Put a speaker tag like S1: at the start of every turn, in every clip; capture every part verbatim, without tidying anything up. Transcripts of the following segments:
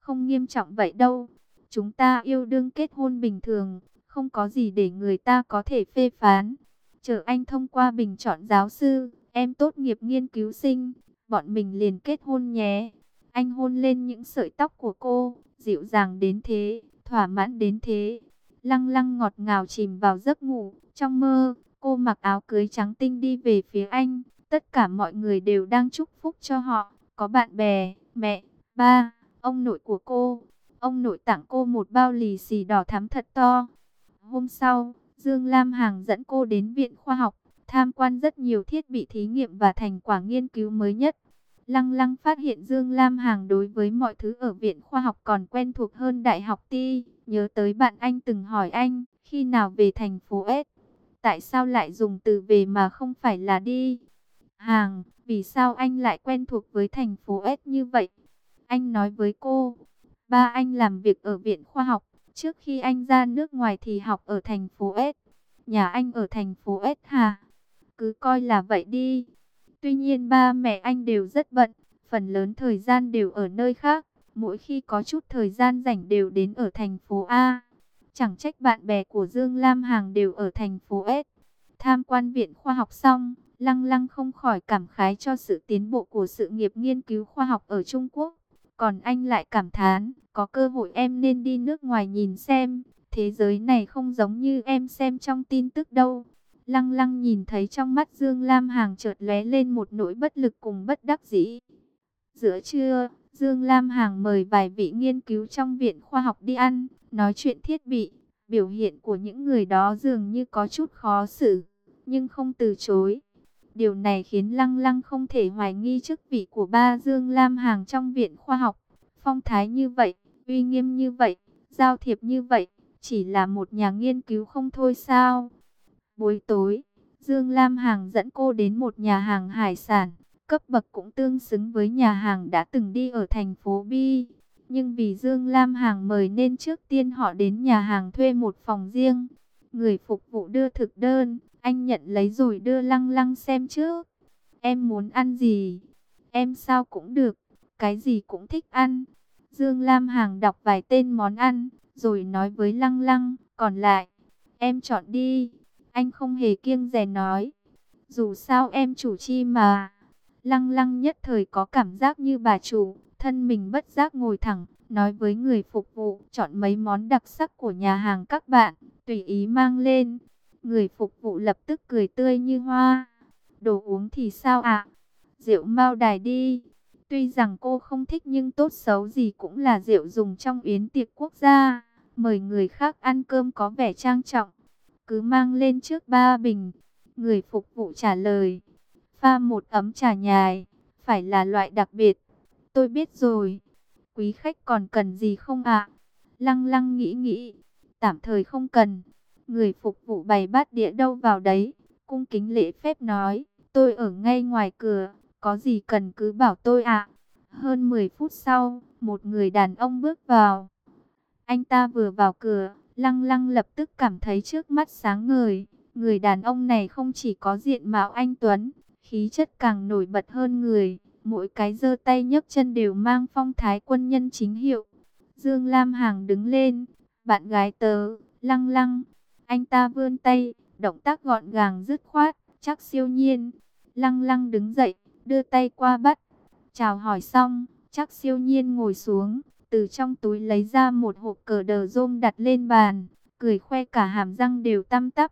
S1: không nghiêm trọng vậy đâu. Chúng ta yêu đương kết hôn bình thường, không có gì để người ta có thể phê phán. Chờ anh thông qua bình chọn giáo sư, em tốt nghiệp nghiên cứu sinh, bọn mình liền kết hôn nhé. Anh hôn lên những sợi tóc của cô, dịu dàng đến thế, thỏa mãn đến thế. Lăng Lăng ngọt ngào chìm vào giấc ngủ. Trong mơ, cô mặc áo cưới trắng tinh đi về phía anh. Tất cả mọi người đều đang chúc phúc cho họ. Có bạn bè, mẹ, ba, ông nội của cô. Ông nội tặng cô một bao lì xì đỏ thắm thật to. Hôm sau, Dương Lam Hằng dẫn cô đến viện khoa học, tham quan rất nhiều thiết bị thí nghiệm và thành quả nghiên cứu mới nhất. Lăng Lăng phát hiện Dương Lam Hằng đối với mọi thứ ở viện khoa học còn quen thuộc hơn Đại học Ti. Nhớ tới bạn anh từng hỏi anh, khi nào về thành phố S? Tại sao lại dùng từ về mà không phải là đi? Hàng, vì sao anh lại quen thuộc với thành phố S như vậy? Anh nói với cô, ba anh làm việc ở viện khoa học, trước khi anh ra nước ngoài thì học ở thành phố S. Nhà anh ở thành phố S hả? Cứ coi là vậy đi. Tuy nhiên ba mẹ anh đều rất bận, phần lớn thời gian đều ở nơi khác. Mỗi khi có chút thời gian rảnh đều đến ở thành phố A. Chẳng trách bạn bè của Dương Lam Hằng đều ở thành phố S. Tham quan viện khoa học xong, Lăng Lăng không khỏi cảm khái cho sự tiến bộ của sự nghiệp nghiên cứu khoa học ở Trung Quốc. Còn anh lại cảm thán, có cơ hội em nên đi nước ngoài nhìn xem, thế giới này không giống như em xem trong tin tức đâu. Lăng Lăng nhìn thấy trong mắt Dương Lam Hằng chợt lóe lên một nỗi bất lực cùng bất đắc dĩ. Giữa trưa, Dương Lam Hằng mời vài vị nghiên cứu trong viện khoa học đi ăn, nói chuyện thiết bị. Biểu hiện của những người đó dường như có chút khó xử, nhưng không từ chối. Điều này khiến Lăng Lăng không thể hoài nghi chức vị của ba Dương Lam Hằng trong viện khoa học. Phong thái như vậy, uy nghiêm như vậy, giao thiệp như vậy, chỉ là một nhà nghiên cứu không thôi sao? Buổi tối, Dương Lam Hằng dẫn cô đến một nhà hàng hải sản, cấp bậc cũng tương xứng với nhà hàng đã từng đi ở thành phố Bi. Nhưng vì Dương Lam Hằng mời nên trước tiên họ đến nhà hàng thuê một phòng riêng. Người phục vụ đưa thực đơn, anh nhận lấy rồi đưa Lăng Lăng xem trước. Em muốn ăn gì? Em sao cũng được, cái gì cũng thích ăn. Dương Lam Hằng đọc vài tên món ăn, rồi nói với Lăng Lăng, còn lại, em chọn đi. Anh không hề kiêng dè nói, dù sao em chủ chi mà. Lăng Lăng nhất thời có cảm giác như bà chủ, thân mình bất giác ngồi thẳng, nói với người phục vụ, chọn mấy món đặc sắc của nhà hàng các bạn, tùy ý mang lên. Người phục vụ lập tức cười tươi như hoa. Đồ uống thì sao ạ? Rượu Mao Đài đi. Tuy rằng cô không thích nhưng tốt xấu gì cũng là rượu dùng trong yến tiệc quốc gia. Mời người khác ăn cơm có vẻ trang trọng. Cứ mang lên trước ba bình. Người phục vụ trả lời. Pha một ấm trà nhài. Phải là loại đặc biệt. Tôi biết rồi. Quý khách còn cần gì không ạ? Lăng Lăng nghĩ nghĩ. Tạm thời không cần. Người phục vụ bày bát đĩa đâu vào đấy. Cung kính lễ phép nói. Tôi ở ngay ngoài cửa. Có gì cần cứ bảo tôi ạ. Hơn mười phút sau, một người đàn ông bước vào. Anh ta vừa vào cửa, Lăng Lăng lập tức cảm thấy trước mắt sáng ngời. Người đàn ông này không chỉ có diện mạo anh tuấn, khí chất càng nổi bật hơn người. Mỗi cái giơ tay nhấc chân đều mang phong thái quân nhân chính hiệu. Dương Lam Hằng đứng lên. Bạn gái tớ, Lăng Lăng. Anh ta vươn tay, động tác gọn gàng dứt khoát, chắc siêu nhiên. Lăng Lăng đứng dậy, đưa tay qua bắt. Chào hỏi xong, chắc siêu nhiên ngồi xuống, từ trong túi lấy ra một hộp cờ đờ rôm đặt lên bàn, cười khoe cả hàm răng đều tăm tắp.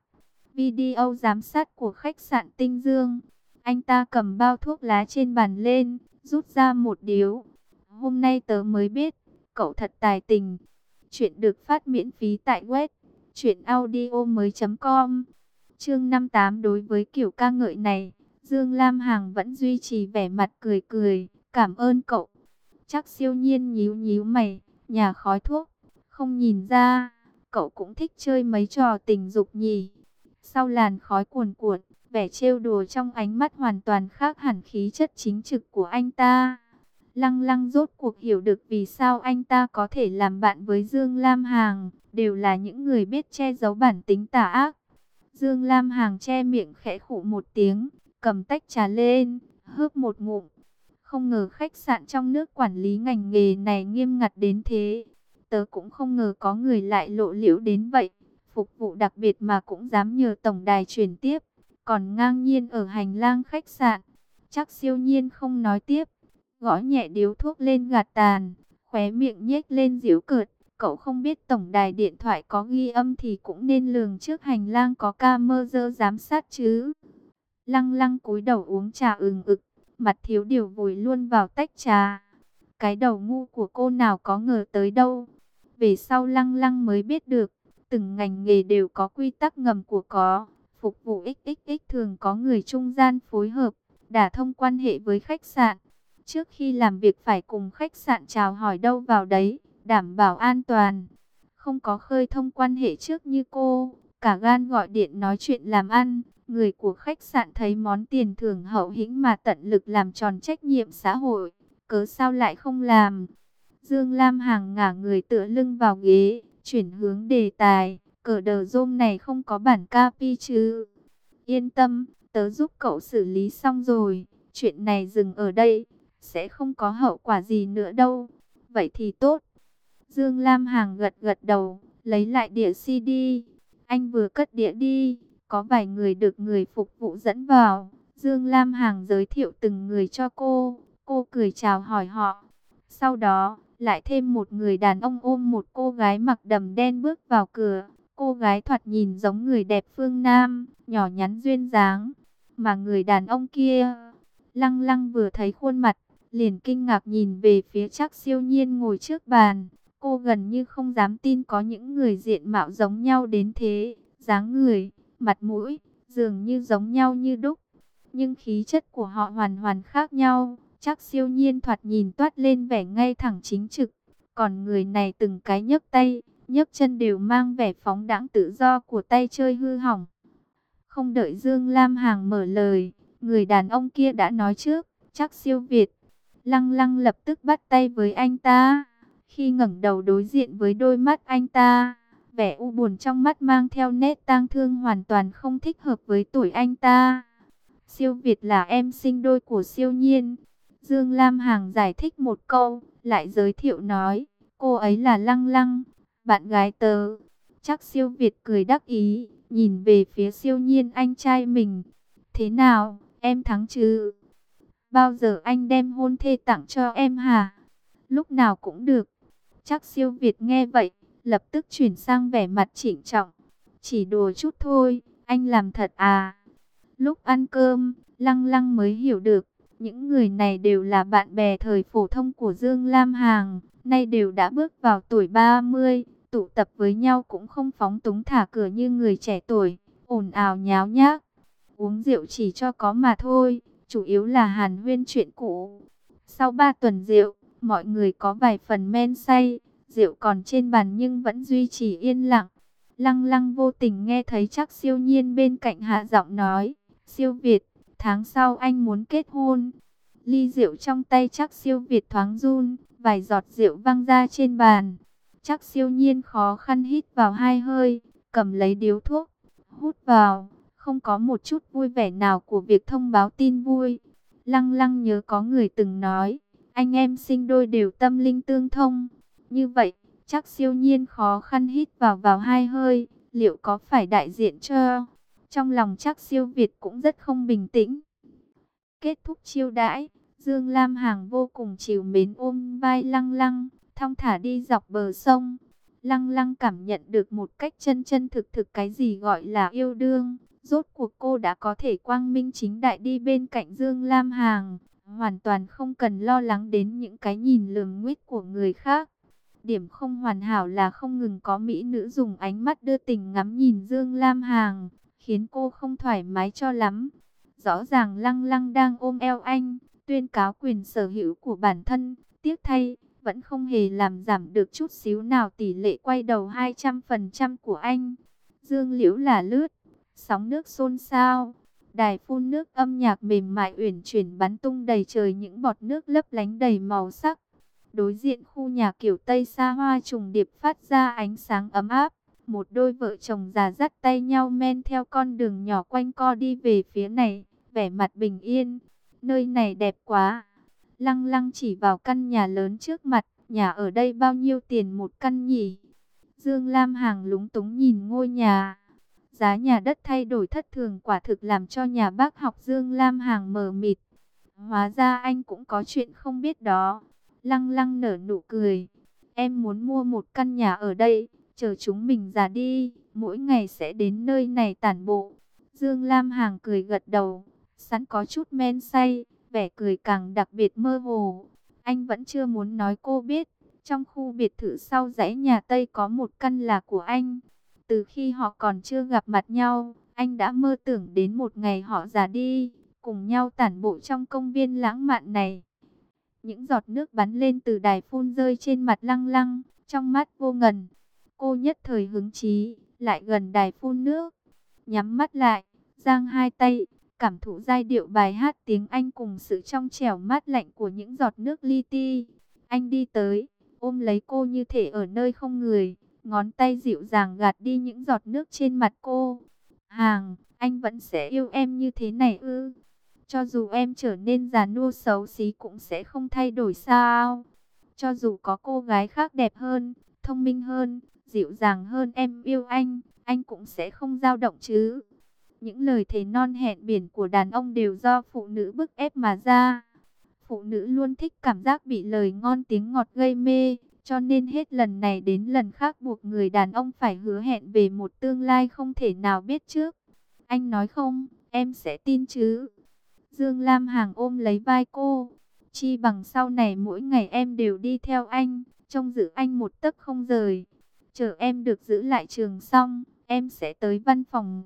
S1: Video giám sát của khách sạn Tinh Dương. Anh ta cầm bao thuốc lá trên bàn lên, rút ra một điếu. Hôm nay tớ mới biết, cậu thật tài tình. Chuyện được phát miễn phí tại web truyện audio mới chấm com. Chương năm mươi tám. Đối với kiểu ca ngợi này, Dương Lam Hằng vẫn duy trì vẻ mặt cười cười. Cảm ơn cậu. Chắc siêu nhiên nhíu nhíu mày, nhà khói thuốc. Không nhìn ra, cậu cũng thích chơi mấy trò tình dục nhỉ. Sau làn khói cuồn cuộn, vẻ trêu đùa trong ánh mắt hoàn toàn khác hẳn khí chất chính trực của anh ta. Lăng Lăng rốt cuộc hiểu được vì sao anh ta có thể làm bạn với Dương Lam Hằng, đều là những người biết che giấu bản tính tà ác. Dương Lam Hằng che miệng khẽ khụ một tiếng, cầm tách trà lên, hớp một ngụm. Không ngờ khách sạn trong nước quản lý ngành nghề này nghiêm ngặt đến thế. Tớ cũng không ngờ có người lại lộ liễu đến vậy. Phục vụ đặc biệt mà cũng dám nhờ tổng đài chuyển tiếp. Còn ngang nhiên ở hành lang khách sạn. Chắc Siêu Nhiên không nói tiếp. Gõ nhẹ điếu thuốc lên gạt tàn. Khóe miệng nhếch lên giễu cợt. Cậu không biết tổng đài điện thoại có ghi âm thì cũng nên lường trước hành lang có camera giám sát chứ. Lăng Lăng cúi đầu uống trà ừng ực. Mặt thiếu điều vùi luôn vào tách trà. Cái đầu ngu của cô nào có ngờ tới đâu. Về sau Lăng Lăng mới biết được. Từng ngành nghề đều có quy tắc ngầm của có. Phục vụ ích ích ích thường có người trung gian phối hợp. Đả thông quan hệ với khách sạn. Trước khi làm việc phải cùng khách sạn chào hỏi đâu vào đấy. Đảm bảo an toàn. Không có khơi thông quan hệ trước như cô. Cả gan gọi điện nói chuyện làm ăn. Người của khách sạn thấy món tiền thưởng hậu hĩnh mà tận lực làm tròn trách nhiệm xã hội. Cớ sao lại không làm? Dương Lam Hằng ngả người tựa lưng vào ghế. Chuyển hướng đề tài. Cờ đờ rôm này không có bản copy chứ? Yên tâm, tớ giúp cậu xử lý xong rồi. Chuyện này dừng ở đây. Sẽ không có hậu quả gì nữa đâu. Vậy thì tốt. Dương Lam Hằng gật gật đầu. Lấy lại đĩa xê đê. Anh vừa cất đĩa đi. Có vài người được người phục vụ dẫn vào. Dương Lam Hằng giới thiệu từng người cho cô. Cô cười chào hỏi họ. Sau đó, lại thêm một người đàn ông ôm một cô gái mặc đầm đen bước vào cửa. Cô gái thoạt nhìn giống người đẹp phương Nam, nhỏ nhắn duyên dáng. Mà người đàn ông kia, Lăng Lăng vừa thấy khuôn mặt, liền kinh ngạc nhìn về phía Trác Siêu Nhiên ngồi trước bàn. Cô gần như không dám tin có những người diện mạo giống nhau đến thế. Dáng người, mặt mũi, dường như giống nhau như đúc. Nhưng khí chất của họ hoàn hoàn khác nhau. Trác Siêu Nhiên thoạt nhìn toát lên vẻ ngay thẳng chính trực. Còn người này từng cái nhấc tay, nhấc chân đều mang vẻ phóng đãng tự do của tay chơi hư hỏng. Không đợi Dương Lam Hằng mở lời, người đàn ông kia đã nói trước, Trác Siêu Việt. Lăng Lăng lập tức bắt tay với anh ta. Khi ngẩng đầu đối diện với đôi mắt anh ta, vẻ u buồn trong mắt mang theo nét tang thương hoàn toàn không thích hợp với tuổi anh ta. Siêu Việt là em sinh đôi của Siêu Nhiên. Dương Lam Hằng giải thích một câu, lại giới thiệu nói, cô ấy là Lăng Lăng, bạn gái tớ. Chắc Siêu Việt cười đắc ý, nhìn về phía Siêu Nhiên anh trai mình. Thế nào, em thắng chứ? Bao giờ anh đem hôn thê tặng cho em hả? Lúc nào cũng được. Chắc Siêu Việt nghe vậy, lập tức chuyển sang vẻ mặt trịnh trọng. Chỉ đùa chút thôi, anh làm thật à? Lúc ăn cơm, Lăng Lăng mới hiểu được, những người này đều là bạn bè thời phổ thông của Dương Lam Hằng, nay đều đã bước vào tuổi ba mươi, tụ tập với nhau cũng không phóng túng thả cửa như người trẻ tuổi, ồn ào nháo nhác. Uống rượu chỉ cho có mà thôi, chủ yếu là hàn huyên chuyện cũ. Sau ba tuần rượu, mọi người có vài phần men say, rượu còn trên bàn nhưng vẫn duy trì yên lặng. Lăng Lăng vô tình nghe thấy Trác Siêu Nhiên bên cạnh hạ giọng nói, Siêu Việt, tháng sau anh muốn kết hôn. Ly rượu trong tay Trác Siêu Việt thoáng run, vài giọt rượu văng ra trên bàn. Trác Siêu Nhiên khó khăn hít vào hai hơi, cầm lấy điếu thuốc, hút vào, không có một chút vui vẻ nào của việc thông báo tin vui. Lăng Lăng nhớ có người từng nói, anh em sinh đôi đều tâm linh tương thông. Như vậy, Trác Siêu Nhiên khó khăn hít vào vào hai hơi, liệu có phải đại diện cho... Trong lòng Trác Siêu Việt cũng rất không bình tĩnh. Kết thúc chiêu đãi, Dương Lam Hằng vô cùng trìu mến ôm vai Lăng Lăng, thong thả đi dọc bờ sông. Lăng Lăng cảm nhận được một cách chân chân thực thực cái gì gọi là yêu đương. Rốt cuộc cô đã có thể quang minh chính đại đi bên cạnh Dương Lam Hằng, hoàn toàn không cần lo lắng đến những cái nhìn lườm nguýt của người khác. Điểm không hoàn hảo là không ngừng có mỹ nữ dùng ánh mắt đưa tình ngắm nhìn Dương Lam Hằng, khiến cô không thoải mái cho lắm. Rõ ràng Lăng Lăng đang ôm eo anh, tuyên cáo quyền sở hữu của bản thân, tiếc thay, vẫn không hề làm giảm được chút xíu nào tỷ lệ quay đầu hai trăm phần trăm của anh. Dương liễu là lướt, sóng nước xôn xao, đài phun nước âm nhạc mềm mại uyển chuyển bắn tung đầy trời những bọt nước lấp lánh đầy màu sắc. Đối diện khu nhà kiểu Tây xa hoa trùng điệp phát ra ánh sáng ấm áp. Một đôi vợ chồng già dắt tay nhau men theo con đường nhỏ quanh co đi về phía này, vẻ mặt bình yên. Nơi này đẹp quá. Lăng lăng chỉ vào căn nhà lớn trước mặt. Nhà ở đây bao nhiêu tiền một căn nhỉ? Dương Lam Hằng lúng túng nhìn ngôi nhà. Giá nhà đất thay đổi thất thường quả thực làm cho nhà bác học Dương Lam Hằng mờ mịt. Hóa ra anh cũng có chuyện không biết đó. Lăng lăng nở nụ cười. Em muốn mua một căn nhà ở đây, chờ chúng mình già đi, mỗi ngày sẽ đến nơi này tản bộ. Dương Lam Hằng cười gật đầu, sẵn có chút men say, vẻ cười càng đặc biệt mơ hồ. Anh vẫn chưa muốn nói cô biết, trong khu biệt thự sau dãy nhà Tây có một căn là của anh. Từ khi họ còn chưa gặp mặt nhau, anh đã mơ tưởng đến một ngày họ già đi, cùng nhau tản bộ trong công viên lãng mạn này. Những giọt nước bắn lên từ đài phun rơi trên mặt Lăng Lăng, trong mắt vô ngần. Cô nhất thời hứng chí, lại gần đài phun nước, nhắm mắt lại, giang hai tay, cảm thụ giai điệu bài hát tiếng Anh cùng sự trong trẻo mát lạnh của những giọt nước li ti. Anh đi tới, ôm lấy cô như thể ở nơi không người, ngón tay dịu dàng gạt đi những giọt nước trên mặt cô. Hàng, anh vẫn sẽ yêu em như thế này ư? Cho dù em trở nên già nua xấu xí cũng sẽ không thay đổi sao? Cho dù có cô gái khác đẹp hơn, thông minh hơn, dịu dàng hơn em yêu anh, anh cũng sẽ không dao động chứ? Những lời thề non hẹn biển của đàn ông đều do phụ nữ bức ép mà ra. Phụ nữ luôn thích cảm giác bị lời ngon tiếng ngọt gây mê, cho nên hết lần này đến lần khác buộc người đàn ông phải hứa hẹn về một tương lai không thể nào biết trước. Anh nói không, em sẽ tin chứ? Dương Lam Hằng ôm lấy vai cô. Chi bằng sau này mỗi ngày em đều đi theo anh, trông giữ anh một tấc không rời. Chờ em được giữ lại trường xong, em sẽ tới văn phòng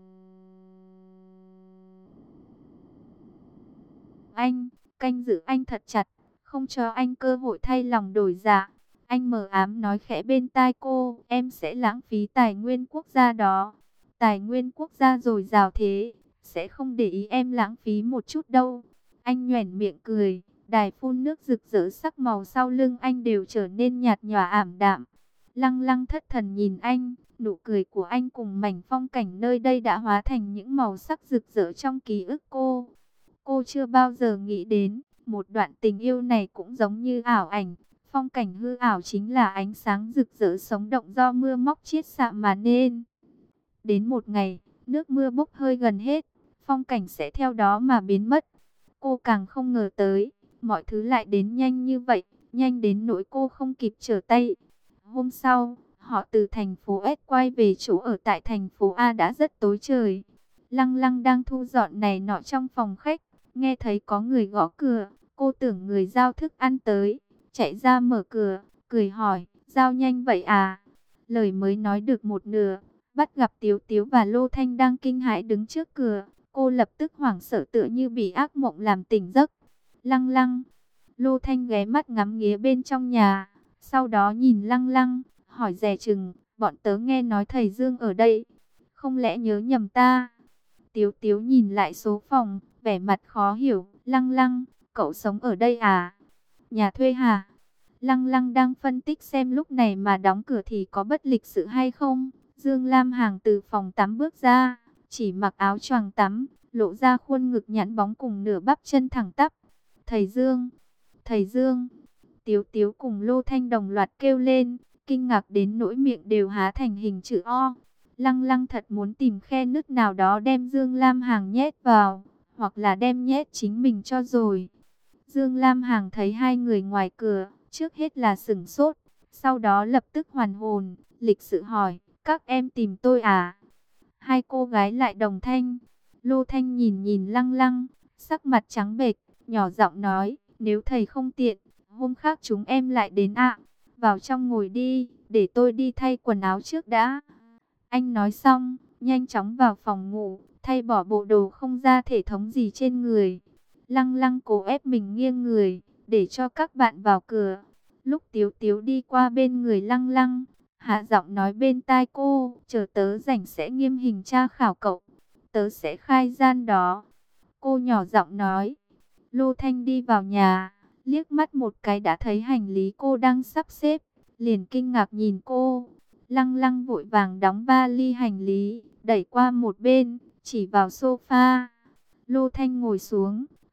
S1: anh, canh giữ anh thật chặt, không cho anh cơ hội thay lòng đổi dạ. Anh mờ ám nói khẽ bên tai cô, em sẽ lãng phí tài nguyên quốc gia đó. Tài nguyên quốc gia dồi dào thế, sẽ không để ý em lãng phí một chút đâu. Anh nhoẻn miệng cười, đài phun nước rực rỡ sắc màu sau lưng anh đều trở nên nhạt nhòa ảm đạm. Lăng lăng thất thần nhìn anh, nụ cười của anh cùng mảnh phong cảnh nơi đây đã hóa thành những màu sắc rực rỡ trong ký ức cô. Cô chưa bao giờ nghĩ đến, một đoạn tình yêu này cũng giống như ảo ảnh. Phong cảnh hư ảo chính là ánh sáng rực rỡ sống động do mưa móc chiết xạ mà nên. Đến một ngày, nước mưa bốc hơi gần hết, phong cảnh sẽ theo đó mà biến mất. Cô càng không ngờ tới, mọi thứ lại đến nhanh như vậy, nhanh đến nỗi cô không kịp trở tay. Hôm sau, họ từ thành phố S quay về chỗ ở tại thành phố A đã rất tối trời. Lăng Lăng đang thu dọn này nọ trong phòng khách, nghe thấy có người gõ cửa, cô tưởng người giao thức ăn tới, chạy ra mở cửa, cười hỏi, giao nhanh vậy à? Lời mới nói được một nửa, bắt gặp Tiếu Tiếu và Lô Thanh đang kinh hãi đứng trước cửa, cô lập tức hoảng sợ tựa như bị ác mộng làm tỉnh giấc. Lăng Lăng, Lô Thanh ghé mắt ngắm nghía bên trong nhà, sau đó nhìn Lăng Lăng, hỏi dè chừng, bọn tớ nghe nói thầy Dương ở đây, không lẽ nhớ nhầm ta? Tiếu Tiếu nhìn lại số phòng, vẻ mặt khó hiểu, Lăng Lăng, cậu sống ở đây à? Nhà thuê hả? Lăng Lăng đang phân tích xem lúc này mà đóng cửa thì có bất lịch sự hay không. Dương Lam Hằng từ phòng tắm bước ra, chỉ mặc áo choàng tắm, lộ ra khuôn ngực nhẵn bóng cùng nửa bắp chân thẳng tắp. Thầy Dương, thầy Dương, Tiếu Tiếu cùng Lô Thanh đồng loạt kêu lên, kinh ngạc đến nỗi miệng đều há thành hình chữ O. Lăng Lăng thật muốn tìm khe nứt nào đó đem Dương Lam Hằng nhét vào, hoặc là đem nhét chính mình cho rồi. Dương Lam Hằng thấy hai người ngoài cửa, trước hết là sửng sốt, sau đó lập tức hoàn hồn, lịch sự hỏi, các em tìm tôi à? Hai cô gái lại đồng thanh. Lô Thanh nhìn nhìn Lăng Lăng, sắc mặt trắng bệch, nhỏ giọng nói, nếu thầy không tiện, hôm khác chúng em lại đến ạ. Vào trong ngồi đi, để tôi đi thay quần áo trước đã. Anh nói xong, nhanh chóng vào phòng ngủ, thay bỏ bộ đồ không ra thể thống gì trên người. Lăng Lăng cố ép mình nghiêng người, để cho các bạn vào cửa. Lúc Tiếu Tiếu đi qua bên người Lăng Lăng, hạ giọng nói bên tai cô, chờ tớ rảnh sẽ nghiêm hình tra khảo cậu. Tớ sẽ khai gian đó. Cô nhỏ giọng nói. Lô Thanh đi vào nhà, liếc mắt một cái đã thấy hành lý cô đang sắp xếp, liền kinh ngạc nhìn cô. Lăng Lăng vội vàng đóng vali hành lý, đẩy qua một bên, chỉ vào sofa. Lô Thanh ngồi xuống,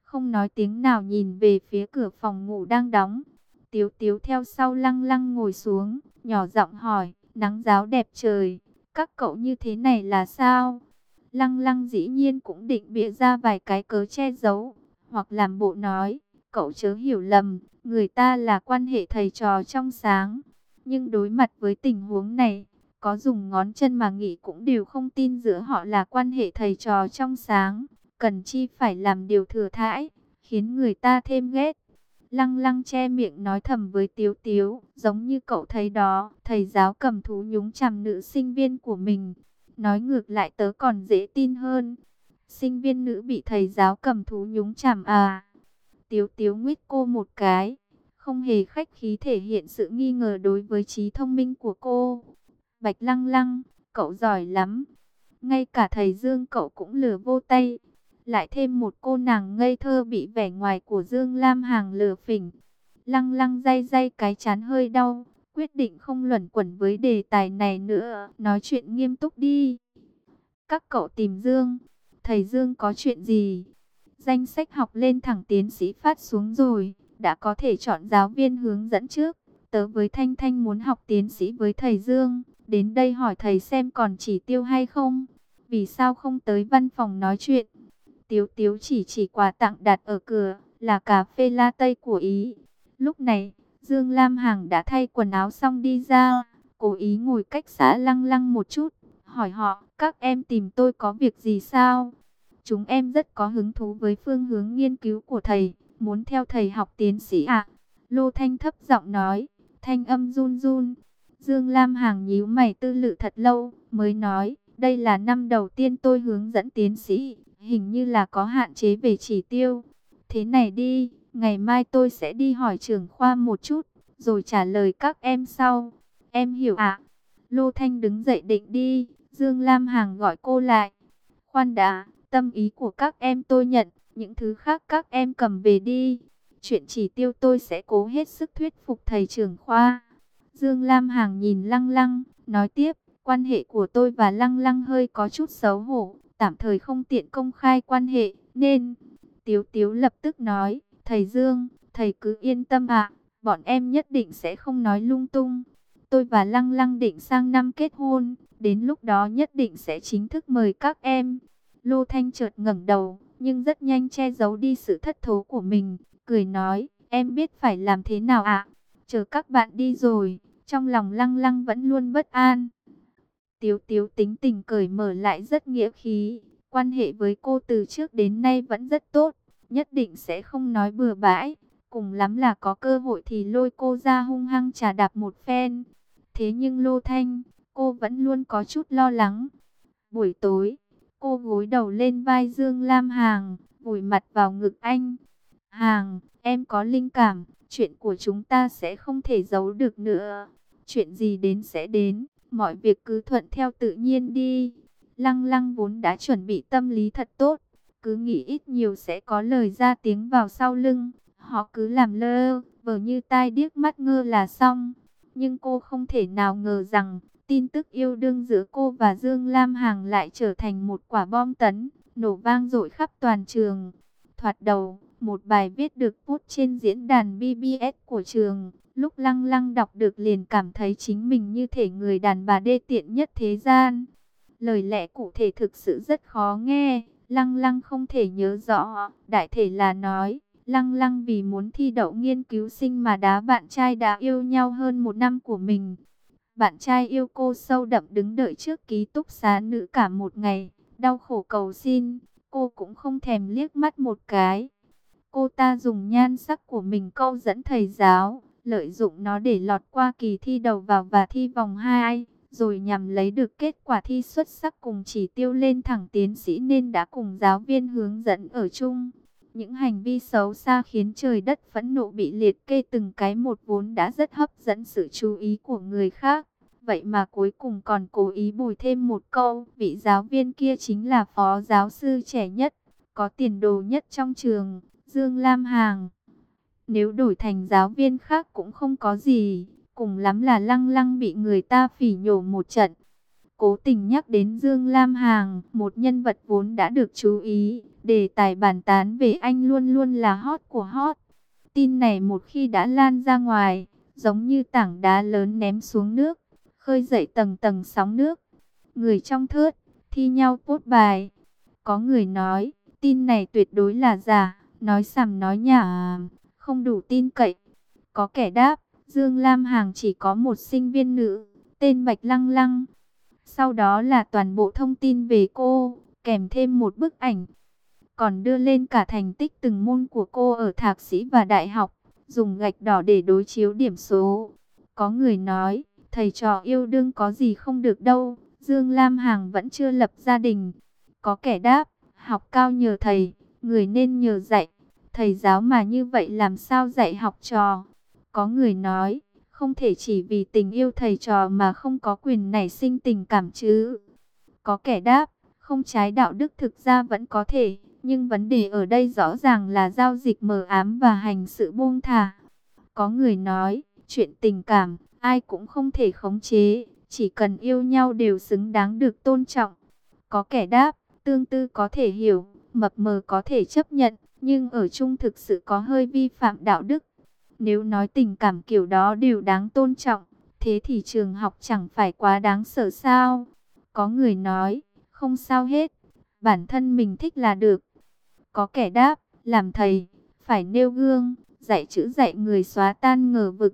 S1: không nói tiếng nào nhìn về phía cửa phòng ngủ đang đóng. Tiếu Tiếu theo sau Lăng Lăng ngồi xuống, nhỏ giọng hỏi, nắng ráo đẹp trời, các cậu như thế này là sao? Lăng Lăng dĩ nhiên cũng định bịa ra vài cái cớ che giấu, hoặc làm bộ nói, cậu chớ hiểu lầm, người ta là quan hệ thầy trò trong sáng. Nhưng đối mặt với tình huống này, có dùng ngón chân mà nghĩ cũng đều không tin giữa họ là quan hệ thầy trò trong sáng. Cần chi phải làm điều thừa thãi, khiến người ta thêm ghét. Lăng Lăng che miệng nói thầm với Tiếu Tiếu, giống như cậu thấy đó, thầy giáo cầm thú nhúng chàm nữ sinh viên của mình. Nói ngược lại tớ còn dễ tin hơn. Sinh viên nữ bị thầy giáo cầm thú nhúng chàm à? Tiếu Tiếu nguyết cô một cái, không hề khách khí thể hiện sự nghi ngờ đối với trí thông minh của cô. Bạch Lăng Lăng, cậu giỏi lắm. Ngay cả thầy Dương cậu cũng lừa vô tay. Lại thêm một cô nàng ngây thơ bị vẻ ngoài của Dương Lam Hằng lừa phỉnh. Lăng Lăng day day cái chán hơi đau, quyết định không luẩn quẩn với đề tài này nữa, nói chuyện nghiêm túc đi. Các cậu tìm Dương, thầy Dương có chuyện gì? Danh sách học lên thẳng tiến sĩ phát xuống rồi, đã có thể chọn giáo viên hướng dẫn trước. Tớ với Thanh Thanh muốn học tiến sĩ với thầy Dương, đến đây hỏi thầy xem còn chỉ tiêu hay không. Vì sao không tới văn phòng nói chuyện? Tiếu Tiếu chỉ chỉ quà tặng đặt ở cửa, là cà phê latte của Ý. Lúc này, Dương Lam Hằng đã thay quần áo xong đi ra, cố ý ngồi cách xã Lăng Lăng một chút, hỏi họ, các em tìm tôi có việc gì sao? Chúng em rất có hứng thú với phương hướng nghiên cứu của thầy, muốn theo thầy học tiến sĩ ạ. Lô Thanh thấp giọng nói, thanh âm run run. Dương Lam Hằng nhíu mày tư lự thật lâu, mới nói, đây là năm đầu tiên tôi hướng dẫn tiến sĩ, hình như là có hạn chế về chỉ tiêu. Thế này đi, ngày mai tôi sẽ đi hỏi trưởng khoa một chút, rồi trả lời các em sau. Em hiểu ạ. Lô Thanh đứng dậy định đi, Dương Lam Hằng gọi cô lại. Khoan đã, tâm ý của các em tôi nhận, những thứ khác các em cầm về đi. Chuyện chỉ tiêu tôi sẽ cố hết sức thuyết phục thầy trưởng khoa. Dương Lam Hằng nhìn Lăng Lăng, nói tiếp, quan hệ của tôi và Lăng Lăng hơi có chút xấu hổ, tạm thời không tiện công khai quan hệ, nên... Tiếu Tiếu lập tức nói, thầy Dương, thầy cứ yên tâm ạ, bọn em nhất định sẽ không nói lung tung. Tôi và Lăng Lăng định sang năm kết hôn, đến lúc đó nhất định sẽ chính thức mời các em. Lô Thanh chợt ngẩng đầu, nhưng rất nhanh che giấu đi sự thất thố của mình, cười nói, em biết phải làm thế nào ạ? Chờ các bạn đi rồi, trong lòng Lăng Lăng vẫn luôn bất an. Tiếu Tiếu tính tình cởi mở lại rất nghĩa khí, quan hệ với cô từ trước đến nay vẫn rất tốt, nhất định sẽ không nói bừa bãi, cùng lắm là có cơ hội thì lôi cô ra hung hăng trà đạp một phen. Thế nhưng Lô Thanh, cô vẫn luôn có chút lo lắng. Buổi tối, cô gối đầu lên vai Dương Lam Hằng, vùi mặt vào ngực anh. Hằng, em có linh cảm, chuyện của chúng ta sẽ không thể giấu được nữa. Chuyện gì đến sẽ đến, mọi việc cứ thuận theo tự nhiên đi. Lăng Lăng vốn đã chuẩn bị tâm lý thật tốt, cứ nghĩ ít nhiều sẽ có lời ra tiếng vào sau lưng. Họ cứ làm lơ, vờ như tai điếc mắt ngơ là xong. Nhưng cô không thể nào ngờ rằng, tin tức yêu đương giữa cô và Dương Lam Hằng lại trở thành một quả bom tấn, nổ vang dội khắp toàn trường. Thoạt đầu, một bài viết được post trên diễn đàn bê bê ét của trường. Lúc Lăng Lăng đọc được liền cảm thấy chính mình như thể người đàn bà đê tiện nhất thế gian. Lời lẽ cụ thể thực sự rất khó nghe, Lăng Lăng không thể nhớ rõ. Đại thể là nói, Lăng Lăng vì muốn thi đậu nghiên cứu sinh mà đá bạn trai đã yêu nhau hơn một năm của mình. Bạn trai yêu cô sâu đậm đứng đợi trước ký túc xá nữ cả một ngày, đau khổ cầu xin, cô cũng không thèm liếc mắt một cái. Cô ta dùng nhan sắc của mình câu dẫn thầy giáo, lợi dụng nó để lọt qua kỳ thi đầu vào và thi vòng hai, rồi nhằm lấy được kết quả thi xuất sắc cùng chỉ tiêu lên thẳng tiến sĩ nên đã cùng giáo viên hướng dẫn ở chung. Những hành vi xấu xa khiến trời đất phẫn nộ bị liệt kê từng cái một vốn đã rất hấp dẫn sự chú ý của người khác. Vậy mà cuối cùng còn cố ý bồi thêm một câu, vị giáo viên kia chính là phó giáo sư trẻ nhất, có tiền đồ nhất trong trường, Dương Lam Hằng. Nếu đổi thành giáo viên khác cũng không có gì, cùng lắm là Lăng Lăng bị người ta phỉ nhổ một trận. cố tình nhắc đến Dương Lam Hằng, một nhân vật vốn đã được chú ý. Đề tài bàn tán về anh luôn luôn là hot của hot. Tin này một khi đã lan ra ngoài, giống như tảng đá lớn ném xuống nước, khơi dậy tầng tầng sóng nước. Người trong thớt thi nhau post bài. Có người nói, tin này tuyệt đối là giả, nói sằm nói nhả, không đủ tin cậy. Có kẻ đáp, Dương Lam Hằng chỉ có một sinh viên nữ, tên Bạch Lăng Lăng. Sau đó là toàn bộ thông tin về cô, kèm thêm một bức ảnh. Còn đưa lên cả thành tích từng môn của cô ở thạc sĩ và đại học, dùng gạch đỏ để đối chiếu điểm số. Có người nói, thầy trò yêu đương có gì không được đâu, Dương Lam Hằng vẫn chưa lập gia đình. Có kẻ đáp, học cao nhờ thầy, người nên nhờ dạy. Thầy giáo mà như vậy làm sao dạy học trò. Có người nói, không thể chỉ vì tình yêu thầy trò mà không có quyền nảy sinh tình cảm chứ. Có kẻ đáp, không trái đạo đức thực ra vẫn có thể, nhưng vấn đề ở đây rõ ràng là giao dịch mờ ám và hành sự buông thả. Có người nói, chuyện tình cảm, ai cũng không thể khống chế, chỉ cần yêu nhau đều xứng đáng được tôn trọng. Có kẻ đáp, tương tư có thể hiểu, mập mờ có thể chấp nhận, nhưng ở chung thực sự có hơi vi phạm đạo đức. Nếu nói tình cảm kiểu đó đều đáng tôn trọng, thế thì trường học chẳng phải quá đáng sợ sao? Có người nói, không sao hết, bản thân mình thích là được. Có kẻ đáp, làm thầy, phải nêu gương, dạy chữ dạy người xóa tan ngờ vực.